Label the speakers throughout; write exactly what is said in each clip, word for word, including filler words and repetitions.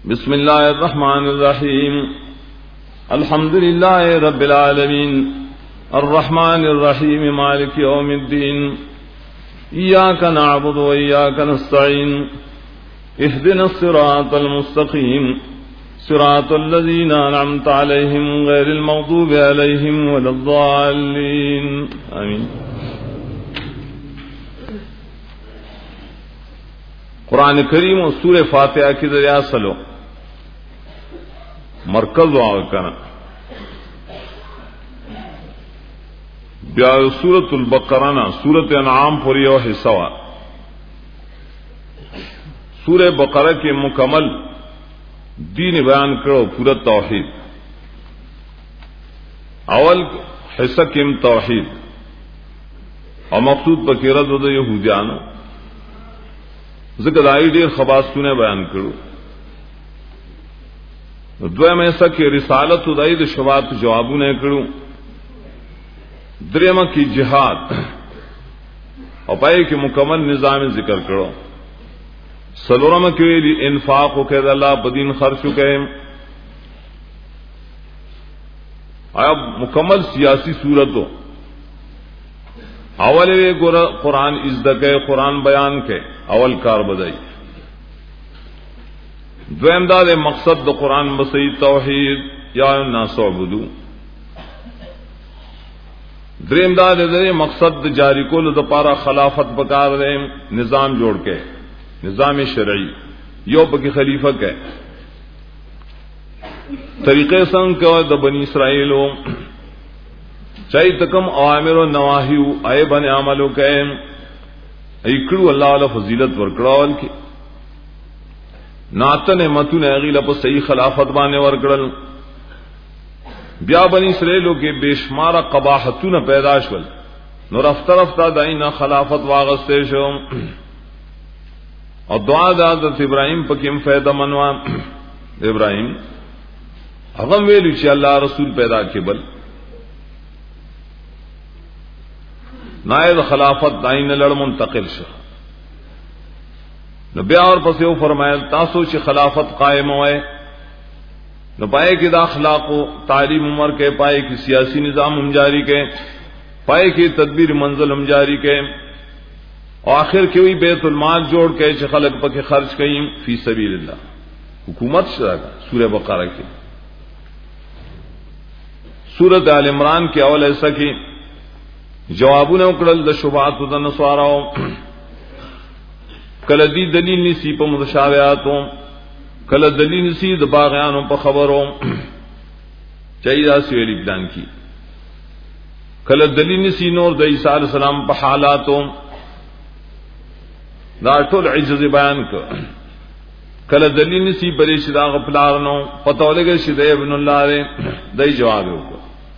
Speaker 1: बिस्मिल्लाहिर्रहमानिर्रहीम अल्हम्दुलिल्लाहि रब्बिल आलमीन अर्रहमानिर्रहीम मालिकि यौमिद्दीन इय्याका नअबुदु व इय्याका नस्तईन इहदिनस सिरातल मुस्तकीम सिरातल लज़ीना अनअमता अलैहिम गैरिल मग़दूबि अलैहिम वलद्दाल्लीन आमीन। कुरान करीम और सूरह फातिहा की दरिया सलो मरकज वाकना ब्या सूरतुल बकरा ना सूरत अनआम पूरी और हिस्सा सूरह बकरा के मुकम्मल दीन बयान करो पूरा तौहीद अवल हिस्सा किम तौहीद और मकसूद बकीरत उदय यहूदियानो जिक्र आई डेर खबासूने बयान करो द्वयम ऐसा कि रिसालत उदय शवात जवाबू ने करूं द्रेमा की जिहाद और पाए कि मुकम्मल निजाम जिक्र करो सलोरम के लिए इन्फाक हो कह अल्लाह बदीन खर्च चुके अब मुकम्मल सियासी सूरत हो अवल वे कुरान इज्जत के कुरान बयान के अवल कार बदाई द्वैमदाद मकसद द कुरान बसई तौहीद या नासुबुदू द्रेमदाद मकसद जारी को द पारा खिलाफत बकार रहे निजाम जोड़ के निजाम शरई यो बकी खलीफा के तरीके संग के द बनी इसराइल चाहे तकम अवामिर और नवाही आए बने अमलो के इकड़ू अल्लाह वाला फजीलत वर्कड़ावल की नातन मतुन अगीला पर सही खिलाफत बाने वर्कड़ल ब्या बनी इसराइलों के बेशमारा कबाहतुन पैदाशवल नो रफ्ता रफ्ता दाई ना खिलाफत वागस्ते शो और दुआ दादत इब्राहिम पकिम फैदा मनवा इब्राहिम अगम वेलू चे अल्लाह रसूल पैदा के बल नायद खिलाफत दाइन लड़ मुंतकिल शो न ब्या और पसे फरमाया तासो च खिलाफत कायम होए न पाए कि दाखला को तालीम उमर के पाए कि सियासी निजाम हम जारी के पाए कि तदबीर मंजिल हम जारी के आखिर के हुई बैतुल माल जोड़ के च खलक पके खर्च कई फी सबीलिल्लाह हुकूमत सूरह बकरा की सूरत आल इमरान के अवल ऐसा की जवाबू ने उकड़ल द शुबात उदन स्वाराओ कल दी दलील निसी पर मुतशाबिहातों कल दलील निसी द बाग़यानों पर खबरों चाहिए सवेली प्लान की कल दलील निसी नूर द ईसा अलैहि सलाम पर हालातों दाटुल इज्ज़त बयान कर कल दलील निसी बरे शिदा गफलारनों पतौले के शिदे इब्नुल्लाह रे दई जवाब हो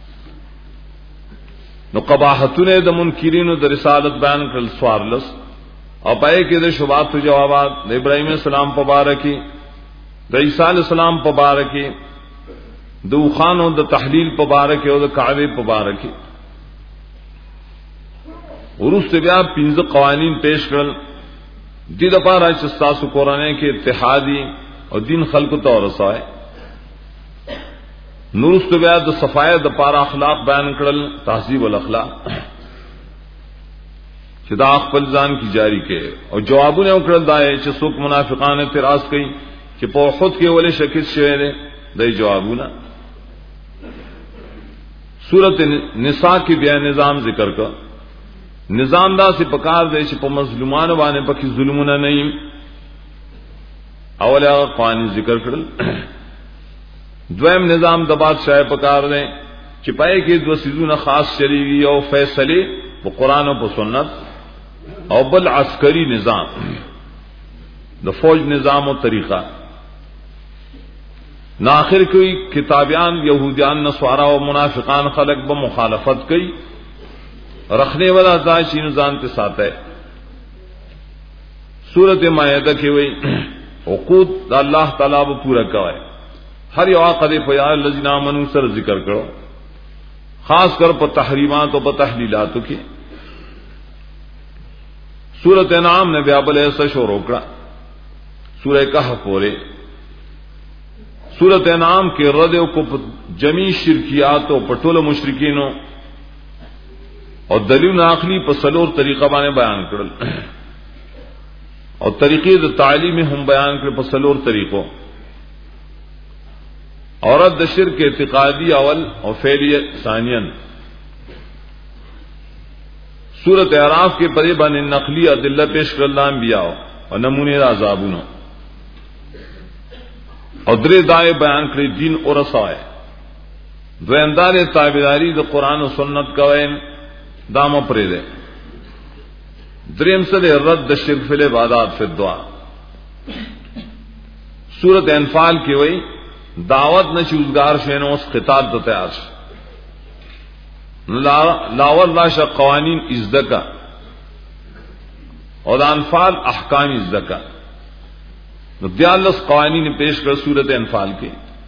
Speaker 1: नो कबाहतुने द मुनकिरीन द रिसालत बयान कर स्वारलस और पाए कि द शुबात जवाबात द इब्राहिम सलाम पबारकी द ईसा सलाम पबारकी द उखानो द तहलील पबारकी और द काबे पबारकी और उससे ब्या पिंज कवानीन पेश कर दी दफा राजस्तासु कुरान के इत्तेहादी और दिन खल्क तो रसाए नूरुस्त ब्या द सफाया द पारा अखलाक बयान करल तहजीब अल अखलाक चिदाख पलजान की जारी के और जवाबू ने उकड़ल दाए च सुख मुनाफिकान ने तिरास कई कि पो खुद के वले शकिस शेरे दई जवाबू ना सूरत निसा की ब्या निजाम जिक्र का निजामदा से पकार दे प मजलूमान वाने पकी जुल्मुना नहीं अवल कानून जिक्र करल द्वैम निजाम द बादशाह पकार दें चिपाए के दो सीजून खास चलेगी और फैसले वो कुरान और सुन्नत और बल अस्करी निजाम द फौज निजाम और तरीका न आखिर कोई किताबियान यहूदियान नस्वारा और मुनाफिकान खलक ब मुखालफत कई रखने वाला दाशी निजाम के साथ है सूरत मायदा के वही हुकूक अल्लाह ताला वो पूरा कवाए हर याक़द फ़याल लज़ीना आमनू सर जिक्र करो खास कर पर तहरीमात और पर तहलीलात की सूरत नाम ने व्याबल ऐसा शोर रोकड़ा सूरह कहफ बोले सूरत انعام के रद को जमी शिरकियात और पटोल मुशरिकीनों और दलील आखिरी पर सलोर तरीका बाने बयान करल और तरीके तालीम हम बयान कर पर सलोर तरीकों और दशिर के इतिकादी अवल और फेलिय सानियन सूरत अराफ के परे बन नकली अदिल्ला पेश करना बिया और नमूने आजाबुनो और द्रे दाए बयान करे दीन और रसाए द्वेंदार ताबेदारी द कुरान और सुन्नत का वैन दाम परे दे द्रेम सद रद्द शिर्क फिल इबादत फिर दुआ सूरत अनफाल की वही दावत न चूजगार शेनो उस खिताब द तैयार लावल लाशा कवानीन इज्जका और अनफाल अहकाम इज्जका दयालस कवानीन पेश कर सूरत अनफाल की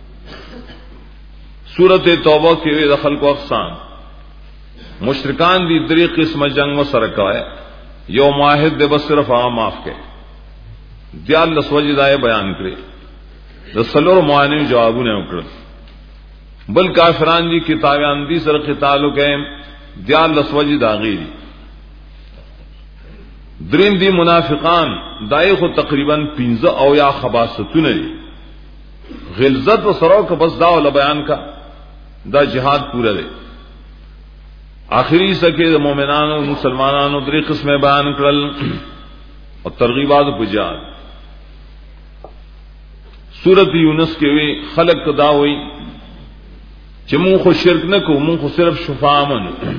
Speaker 1: सूरत तौबा के वे दखल को अफसान मुशरिकान दी दरी किस्म जंग व सरका है यो माहिद दे बस सिर्फ आ माफ के दयालस वजदाए बयान करे सलोर मानी जवाबू ने उकड़ बल काफिरान जी किताब आंदी सर खितालो के दयालस वजद आगीरी द्रीम दी मुनाफिकान दाए को तकरीबन पिंजा औ या खबासतुन गिलजत व सरो का बस दाव बयान का दा जिहाद पूरा दे आखिरी सके मोमिनानो मुसलमानानो दरी किस्म बयान करल और तरगीबात बुजाद सूरत यूनुस के वे खलक दा हुई चमू को शिरक न को मुंह को सिर्फ शुफामन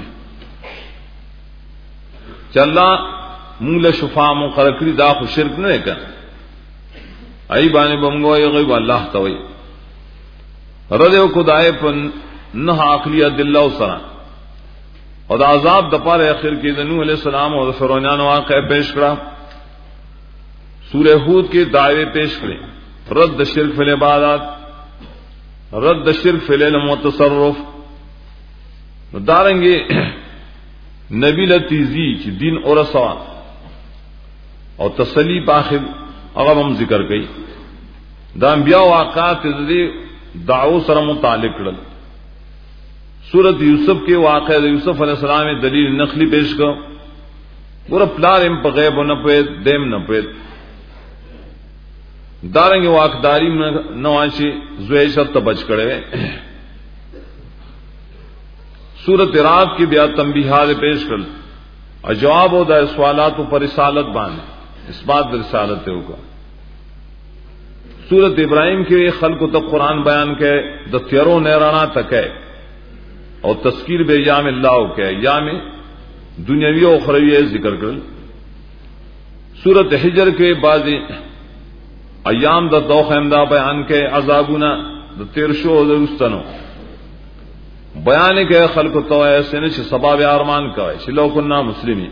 Speaker 1: चल्ला मूल शुफाम खरकरी दा को शिरक न कर आई बाने बमगो गई अल्लाह तवई रदे को दाए पन न आखली दिल्ला सरा और आजाब दपार आखिर के नूह अलैहि सलाम और फिरौन वाक़या पेश करा सूरह हूद के दावे पेश करें रद्द शिर्क फिल इबादत रद्द शिर्क फिल मुतसर्रुफ दारेंगे नबी लतीजी की दिन और सवा और तसली पाखिर अगर हम जिक्र कई दाम्बिया वाक़ात दावो सर मुतालिक रल सूरत यूसुफ के वाक़े यूसुफ अलैहिस्सलाम में दलील नकली पेश कर पूरा प्लार एम पगैब न पे देम न पे दारेंगे वाकदारी नवाशी जुएशत तबज करे सूरत रात की ब्या तंबीहाद पेश कर और जवाब होता है सवालात पर रिसालत बांध इस बात रिसालत होगा सूरत इब्राहिम के खल्क तक कुरान बयान के दत्यारो नैराना तक है और तस्कीर बे याम अल्लाह के याम दुनियावी और उखरवी जिक्र कर सूरत हिजर के बाद अयाम द दौखमदा बयान के अजाबुना द तेरशो दुरुस्तनो बयान के खल्क तो ऐसे ने सबाब आरमान का है शिलोकुन्ना मुस्लिमी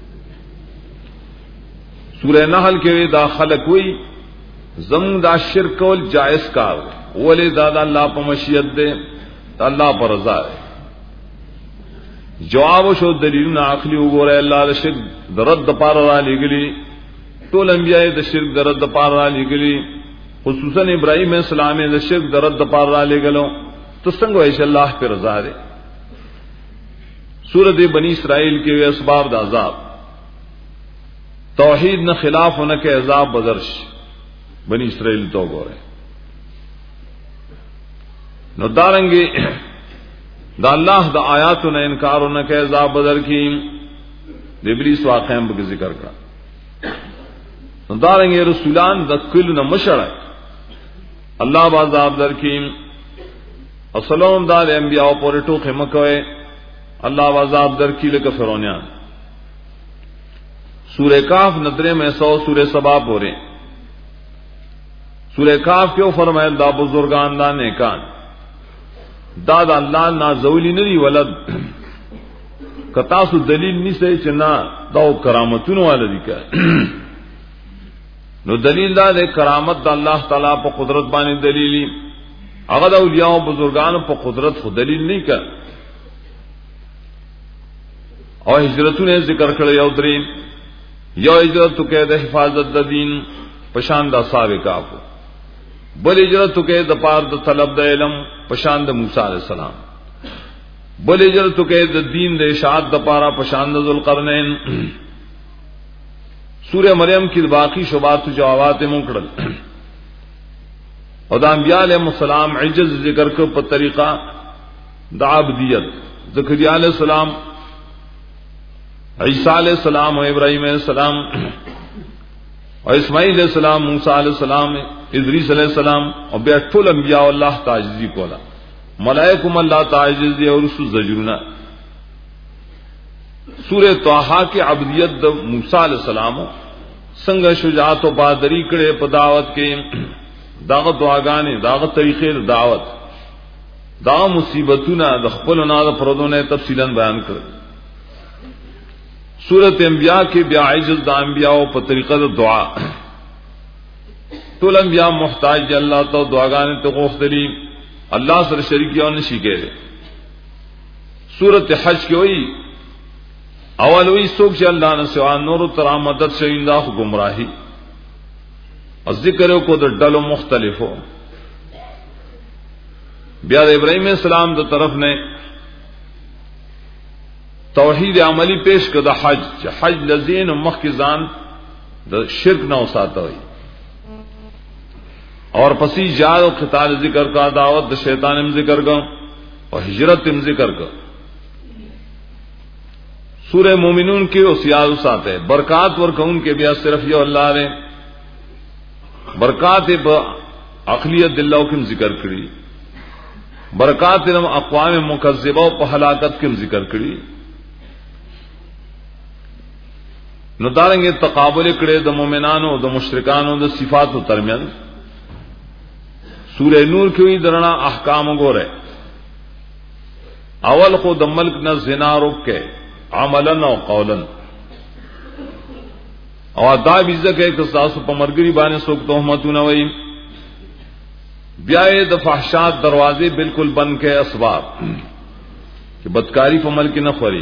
Speaker 1: सूरह नहल के दा खलक हुई जमदा शिरक वल जायज कार वले दादा अल्लाह पर मशीयत दे अल्लाह पर रजा है जवाब शो दलील ना आखली उगोरे अल्लाह शिरक दरद पार वाली गली टोल अंबियाए द शिर्क दरद पार वाली गली खुसूसन इब्राहिम अलैहिस्सलाम द शिर्क दरद पार वाली गलो तो संग ऐसे अल्लाह पे रजा दे सूरत बनी इसराइल के असबाब द अजाब तौहीद न खिलाफ होने के अजाब बदर्श बनी इसराइल तो गोरे न दारेंगे द अल्लाह द आयात न इनकार होने के अजाब बदर की इब्लीस वाक़या का जिक्र का दारेंगे रसूलान द कुल न मशड़ अल्लाह बाजाब दर की असलम दाद अंबिया पोरेटो खेमकवे अल्लाह बाजाब दर की लेकर फिरौनियान सूरह काफ नदरे में सौ सूरह सबा पोरे सूरह काफ क्यों फरमाए दा बुजुर्गान दा नेकान दाद अल्लाह ना जौली नहीं वलद कतासु दलील नहीं से चना दाओ करामतुन वाला दिखा नो दलील दा दे करामत दा अल्लाह ताला पर कुदरत बानी दलीली अगद औलियाओं बुजुर्गान पर कुदरत को दलील नहीं कर और हिजरतों ने जिक्र करे यौदरीन यो हिजरत तो कह दे हिफाजत द दीन पशानदा साबिका को بل هجرت کې د پار د طلب د علم پشان د موسی علیہ السلام، بل هجرت کې د دین د اشاعت د پارا پشان د ذوالقرنین. سورہ مریم کی باقی شبہات و جوابات منکړل او د انبیاء علیہ السلام عجز ذکر کو په طریقہ د عبدیت. زکریا علیہ السلام، عیسی علیہ السلام اور ابراہیم علیہ السلام اور اسماعیل علیہ السلام، موسی علیہ السلام، ادریس علیہ السلام اور بیا ټول انبیاء اللہ تعجزی کولا، ملائکم اللہ تعجزی اور رسول زجرنا. سورہ طه کی عبدیت د موسی علیہ السلام څنګه شجاعت او بہادری کړي په دعوت کې، داغه دعاګانې، داغه طریقې دعوت، دا مصیبتونه د خپل نه د پردونه تفصیلا بیان کړ. سورۃ انبیاء کې بیا عجز د انبیاء په طریقه د دعا، ټول انبیاء محتاج دي الله ته، دعاګانې ته غوښتلي، الله سره شریک یو نشي کېږي. سورۃ حج کې وایي اول وی څوک چې الله نه سوا نور تر مدد شي دا گمراهي، او ذکر کو د ډلو مختلفو. بیا د ابراهیم السلام د طرف نه توحید عملی پیش کړه د حج، چې حج لذین مخ کی ځان د شرک نه وساتوي، اور پسی جهاد او قتال ذکر کا، دعوت د شیطان هم ذکر کا اور ہجرت هم ذکر کا. سورہ مومنون کے اوصیات ساتھ ہے برکات ورکون کے بیا صرف یہ اللہ نے برکات عقلیت دلو کم ذکر کری، برکات اقوام مکذبہ په ہلاکت کم ذکر کری. نو دارنګ تقابل کړي د مؤمنانو او د مشرکانو د صفاتو ترمن. سورہ نور کې وی درنا احکام وګوره، اول خو د ملک نه زنا روکه عملا او قولا، او دا بیزه کې که تاسو په مرګري باندې څوک تهمتونه وایي، بیا د فحشات دروازے بالکل بند کې اسباب کہ بدکاری په ملک نه خوري.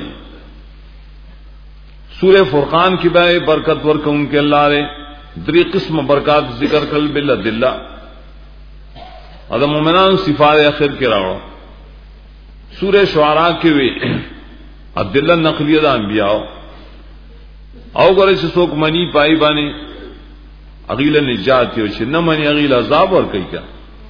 Speaker 1: سورہ فرقان کی بے برکت ورکه ان کے اللہ نے دری قسم برکات ذکر کل بالله ادم مومنان صفات اخر کې راوړو. سورہ شعراء کې وی ادله نقلیه د انبیاء او ګره چې څوک منی پای باندې اغیله نجات یو چې نه منی اغیله عذاب ور کوي. کا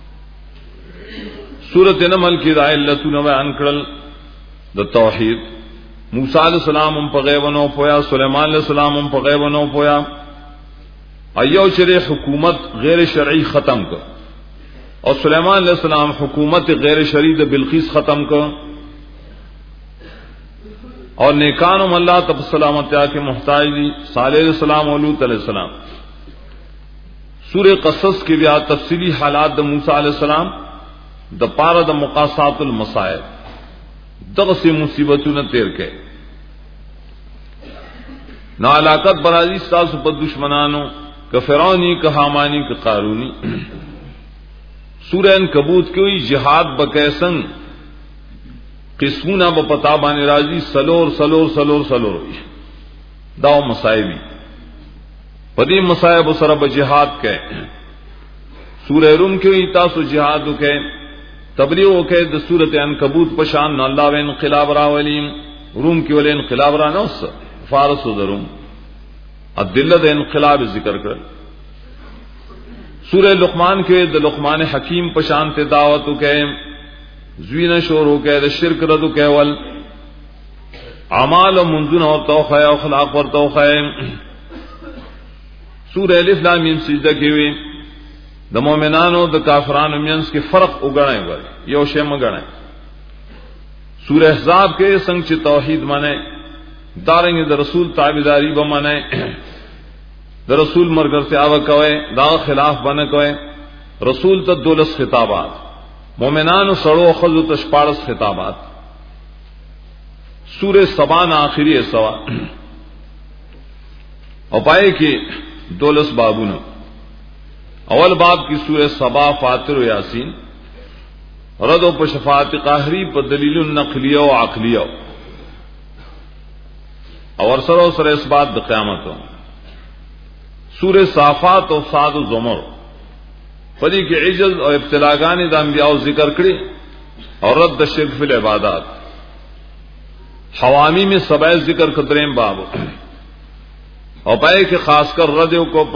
Speaker 1: سورۃ نمل کې د علتونه بیان کړل د توحید. موسی علیہ السلام هم په غیب نو پویا، سلیمان علیہ السلام هم په غیب نو پویا. ایو چې حکومت غیر شرعی ختم کړ، اور سلیمان علیہ السلام حکومت غیر شرعی د بلقیس ختم کړ، اور نیکانم اللہ تب سلامتیا کے محتاج دی، صالح علیہ السلام اور لوط علیہ السلام. سورہ قصص کی بیا تفصیلی حالات د موسی علیہ السلام د پارا د مقاصات المصائب دغه سے مصیبتونه تیر کې. نو علاقت برازی تاسو په دشمنانو که فرعونی که حامانی که قارونی. سورہ عنکبوت کې وی جہاد بکیسن قسمونه په پتا باندې راځي، سلور سلور سلور سلور دا مصائبی پدې مصائب سره به جهاد کې. سورہ روم کې وی تاسو جهاد وکړئ، تبلیغ وکړئ د سورۃ عنکبوت په شان الله و انقلاب راولیم. روم کې ولې انقلاب را نه وس، فارس و روم ادله د انقلاب ذکر کړ. سورہ لقمان کې د لقمان حکیم په شان ته دعوت وکړئ، زوینه شروع کې د شرک ردو کېول، اعمال منذونه او توخه او اخلاق ور توخه. سورہ الف لام میم سجدہ کې وی د مؤمنانو د کافرانو مینس کې فرق وګڼای وای، یو شی مګڼای. سورہ احزاب کې څنګه چې توحید معنی دارنګ د رسول تابعداري به معنی، د رسول مرګرتیا وکوي، دا خلاف باندې کوي. رسول ته دولس خطابات، مومنانو سړو خذو تشپارس خطابات. سورہ سبا نا آخری سوا او پائے کہ دولس بابونو. اول باب کی سورہ سبا فاتر و یاسین رد و په شفاعت قهری په دلیل نقلیه او عقلیه اور سره سره اثبات د قیامت. سورہ صافات او صاد و زمر پدې کې عجز او ابتلاګانې د انبیاء ذکر کړي اور رد شرک فی العبادات. حوامی میں سبع ذکر قدریم باب اور پائے کہ خاص کر رد کو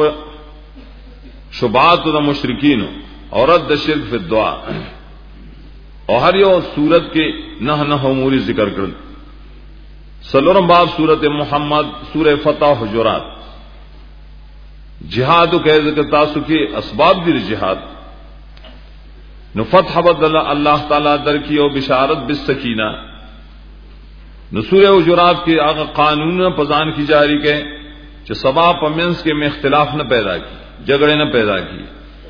Speaker 1: شبہات و مشرکین اور رد شرک فی الدعاء اور ہر یو سورت کے نہ نہ امور ذکر کر. سلورم باب سورت محمد سورہ فتح حجرات. جہاد کے ذکر تاسو کے اسباب دی جہاد نو فتح بدل اللہ تعالی در کی او بشارت بالسکینہ. نو سورہ حجرات کے آغا قانون پزان کی جاری کے جو سبا پمنس کے میں اختلاف نہ پیدا کی جھگڑے نہ پیدا کی.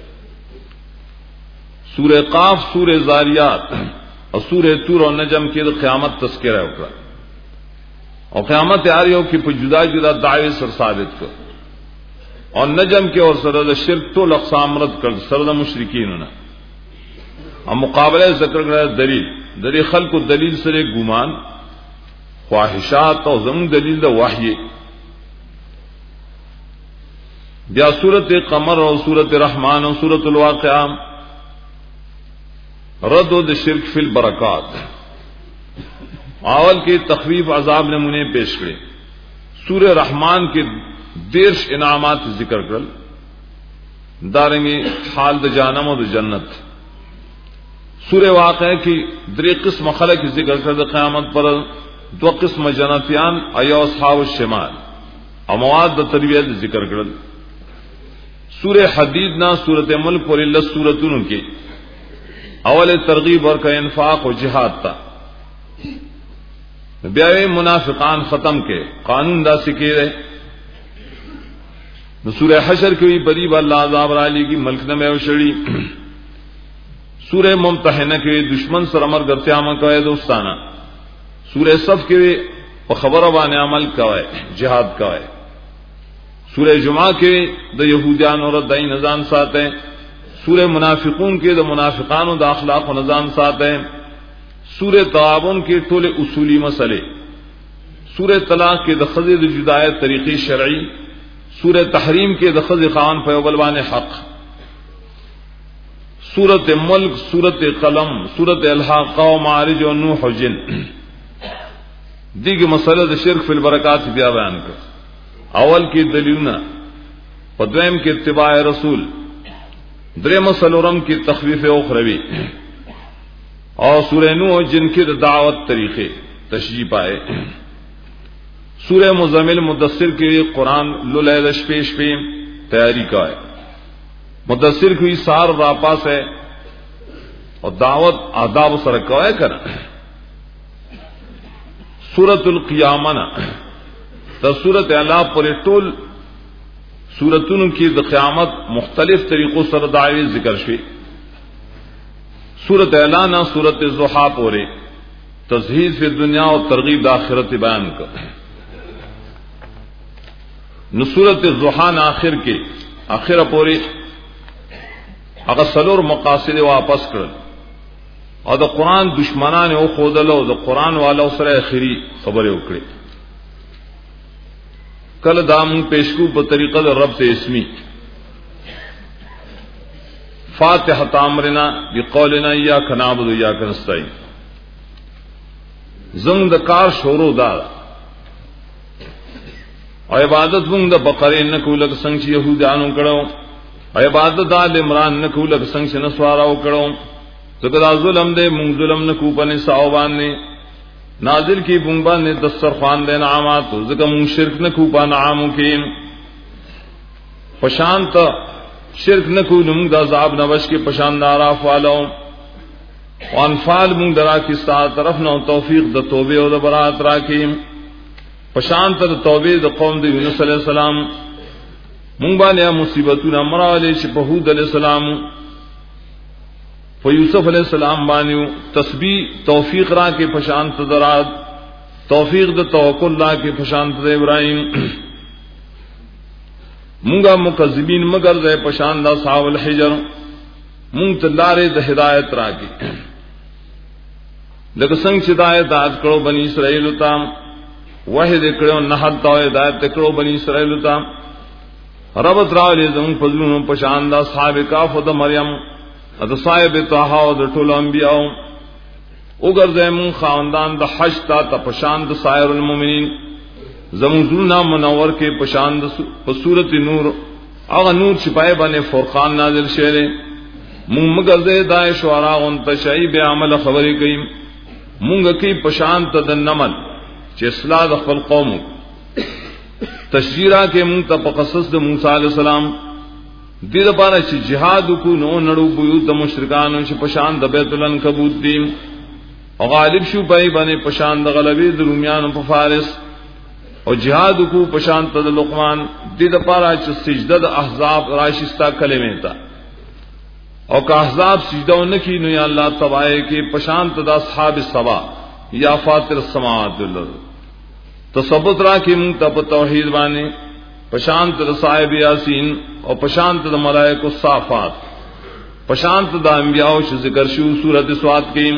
Speaker 1: سورہ قاف سورہ زاریات اور سورہ طور اور نجم کی قیامت تذکرہ ہوگا اور قیامت آریوں کی جدا جدا دعوے سر ثابت کر اور نجم کے اور سرد شرک تو اقسام رد کر سرد مشرکین ہونا اور مقابلہ ذکر کر دلیل دلیل خلق و دلیل سر گمان خواہشات اور زم دلیل دا وحی. یا سورت قمر اور سورت رحمان اور سورت الواقعہ رد و شرک فی البرکات. اول کے تخفیف عذاب نمونے پیش کرے. سورہ رحمان کے دیرش انعامات ذکر کر داریں گے حال د جہنم و د جنت. سورہ واقعہ کی دری قسم خلق ذکر کر قیامت پر دو قسم جنتیان ایو اصحاب الشمال اور مواد د تربیت ذکر کر. سورہ حدید نا سورت ملک پر اللہ سورتوں کی اول ترغیب اور کا انفاق و جہاد تا. بیاوے منافقان ختم کے قانون دا سکے رہے. سورہ حشر کی بھی بریب اللہ عذاب علی کی ملک نمے وشڑی. سورہ ممتحنہ کے دشمن سر امر گرتیامہ کوئے دوستانہ. سورہ صف کے خبر وان عمل کوئے جہاد کوئے. سورہ جمعہ کے دا یہودیان اور دائی نظام ساتھ ہیں. سورہ منافقون کے دا منافقان و دا اخلاق و نظام ساتھ ہیں. سورہ تعاون کے طول اصولی مسئلے. سورہ طلاق کے دا خزی دا جدایت طریقی شرعی. سورہ تحریم کے دا خزی خان فیوبلوان حق. سورت ملک سورت قلم سورت الحاقہ و معارج و نوح و جن دیگر مسئلہ دا شرک فی البرکات بیا بیان کر. اول کی دلیلنا پدویم کی اتباع رسول درم سلورم کی تخفیف اخروی اور سورہ نوح جن کی دعوت طریقے تشریح پائے. سورہ مزمل مدثر کے لیے قرآن للیدش پیش پہ تیاری کا ہے. مدثر کی سار راپاس ہے اور دعوت آداب سرکا ہے کرنا. سورت القیامہ تا سورت اللہ پر ٹول سورتن کی قیامت مختلف طریقوں سر دعوی ذکر شوی. سورت اعلانہ سورت ضحا پورے تزہید فی دنیا اور ترغیب آخرت بیان کر. نصورت ضحا آخر کے آخر پورے اگر سلور مقاصد واپس کر اور دا قرآن دشمنان او خودلو دا قرآن والا سر اخری خبریں اکڑے. کل دام پیشکو بطریقہ دا رب سے اسمی فاتحہ تامرنا بقولنا ایاک نعبد ایاک نستعین. زنگ دا کار شورو دا اور عبادت زنگ دا بقرے نکو لگ سنگ چی یہودیانو کرو اور عبادت دا عمران نکو لگ سنگ چی نسواراو کرو. زکدا ظلم دے منگ ظلم نکو پنے ساوبان نے نازل کی بنبا نے دسترخوان دے نعامات زکا منگ شرک نکو پا نعامو کی پشانت شرک نکو نمگ دا عذاب نوش کے پشان داراف والاو وانفال منگ درا کی ساتھ طرف نو توفیق دا توبے و دا برات راکیم پشانت دا توبے دا قوم دا یونس علیہ السلام منگ بانیا مصیبتونا مراولی چپا حود علیہ السلام فیوسف علیہ السلام بانیو تسبیح توفیق را کے پشانت درات توفیق دا توکل را کے پشانت دا ابراہیم منگا مکذبین مگر دے پشان دا صحاب الحجر منگ تلارے دا ہدایت را کے لکہ سنگ چدایت آج کرو بنی اسرائیل تام وحید اکڑو نحد تا ہدایت اکڑو بنی اسرائیل تام ربط راولی زمون فضلونو پشان دا صحاب کاف و دا مریم دا صاحب طاہا و دا طول انبیاء اگر زمون خاندان دا حج تا تا پشان دا سائر المومنین زمون زلنا منور کے پشان دا صورت نور اغا نور چپائے بانے فرقان نازل شیرے مونگ مگر دے دائے شعراء انتشائی بے عمل خبری کئیم مونگ کی پشان تا دا نمل چی اصلاح دا خفل قومو تشجیرہ کے مونگ تا پقصص دا موسیٰ علیہ السلام دید پارا چی جہاد کو نو نڑو بیوت دا مشرکانو چی پشان دا بیت الانکبوت دیم اور غالب شو پائی بانے پشان دا غلبی دا رومیانو پا فارس اور جہاد کو پشان تا دا لقمان دید پارا چی سجدہ دا احزاب راشستہ کلمے تا اور کہ احزاب سجدہ نکی نو یا اللہ تبائے کے پشان تا دا اصحاب السبا یا فاطر السماوات والارض تصبت را کی منگتا پا توحید بانے پشانت دا صاحب یاسین اور پشانت دا ملائک الصافات پشانت دا انبیاء چھ ذکر شو سورت سوات کی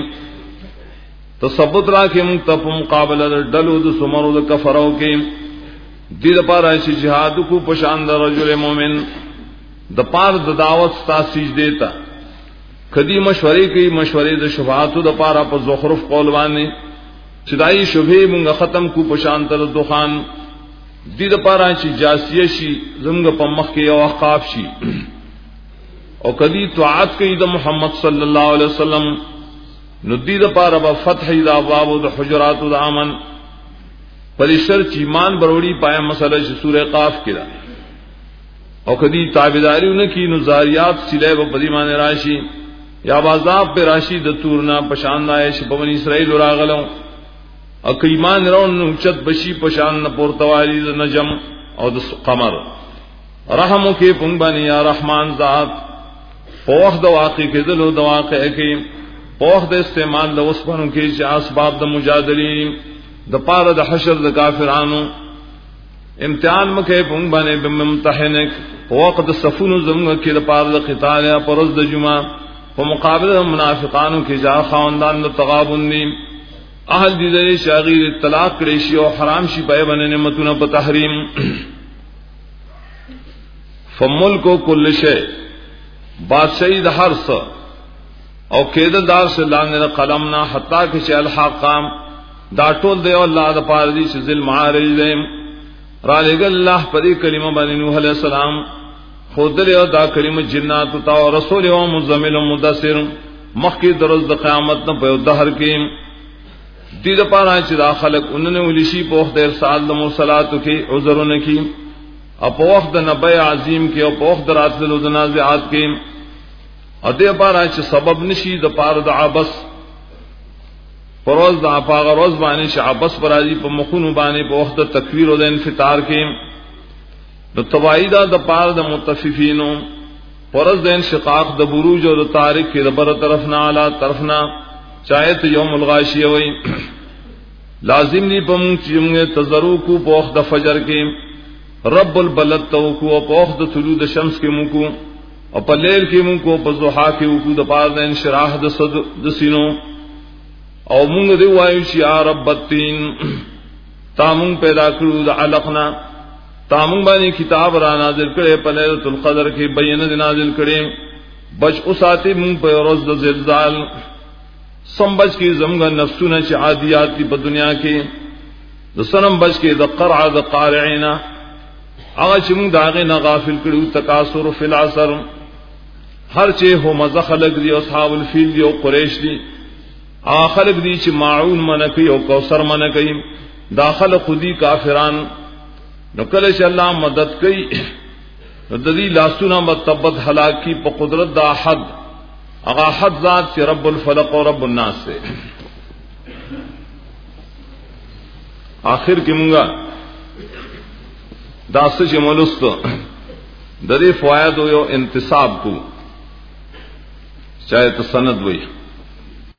Speaker 1: تصبت را کی منگتا پا مقابلہ دا ڈلو دا سمرو دا کفرو کی دید پارا چھ جہاد کو پشان دا رجل مومن دا پار دا دعوت ستا سیج دیتا کدی مشورے کی مشورے دا شفاعتو دا پارا پا زخرف قول بانے چدائی شبہ منگا ختم کو پشانتر دخان دید پارا چی جاسیہ شی زمگا پا مخ کے یو احقاف شی او کدی طاعت کی دا محمد صلی اللہ علیہ وسلم نو دید پارا با فتح دا ابواب دا حجرات دا امن پریشر چی مان بروڑی پایا مسئلہ چی سورہ قاف کی دا او کدی تابداری نکی نو زاریات سلے با پدیمان راشی یا بازاب پہ راشی دا تورنا پشاند آئے شی پا بنی اسرائیل راغلوں اک ایمان رون نوچت بشی پشان پورتوالی دا نجم او دا قمر رحمو کے پنبانی یا رحمان ذات پوخ دا واقع کے دلو دا واقع کے پوخ دا استعمال دا وسپنو کے چی اسباب دا مجادلین دا پار دا حشر دا کافرانو امتحان مکے پنبانی بممتحنک پوخ دا صفونو زمگا کے دا پار دا قتالیا پرز دا جمعہ پا مقابل دا منافقانو کے جا خواندان دا تغابن دیم اہل دیدر شاغیر طلاق کریشی اور حرام شی پائے بنے نعمتنا پا تحریم فملک و کل شے بادشاہی دا ہر سا او قید دار سے لانے دا قلمنا حتیٰ کچھ الحاقام دا ٹول دے اللہ دا پاردی سے ذل معارج دے را لے گا اللہ پدی کلمہ بنی نوح علیہ السلام خود دلے دا کلمہ جنات تا و رسول و مزمل و مدسر مخی درز دا قیامت نا پیو دہر کیم دید پارا چی دا خلق انہوں نے ولیشی پا وقت ارسال دا مرسلاتو کی عذرون کی اپا وقت دا نبی عظیم کی اپا وقت دا راتل دا نازعات کی ادے پارا چی سبب نشی دا پار دا عبس پروز دا اپاغ روز بانے چی عبس پرازی پا مخونو بانے پا وقت دا تکویر دا انفتار کی دا تبائی دا دا پار دا متففینو پرز دا انشقاق دا بروج و دا تارک کی دا بر طرفنا علا طرفنا چاہے تو یوم الغاشیہ وئی لازم نہیں پمون چیمگے تذرو کو پوخ دا فجر کے رب البلد تو کو پوخ دا طلوع دا شمس کے منہ کو اور پلیل کے منہ کو پزوحا کے وکو دا پار دا انشراح دا صد دا سینو او منگ دے وائیو چی آ رب التین تامنگ پیدا کرو دا علقنا تامنگ بانی کتاب را نازل کرے پلیلت القدر کے بینت نازل کرے بچ اساتی منگ پہ روز دا زلزال سم بچ کی زمگا نفسونا چی عادیات کی پا دنیا کے دا سنم بچ کے دا قرع دا قارعینا آغا چی منگ دا آغینا غافل کرو تکاثر فی العصر ہر چے ہو مزا خلق دی اصحاب الفیل دی او قریش دی آغا خلق دی چی معون منکی او کوثر منکی دا خلق دی کافران نو کلش اللہ مدد کئی نو دا دی لاسونا متبت حلاکی پا قدرت دا حد اغا حد ذات سے رب الفلق اور رب الناس سے آخر کی منگا داس سے ملست دری فوائد ہو انتصاب کو چاہے تو سند ہوئی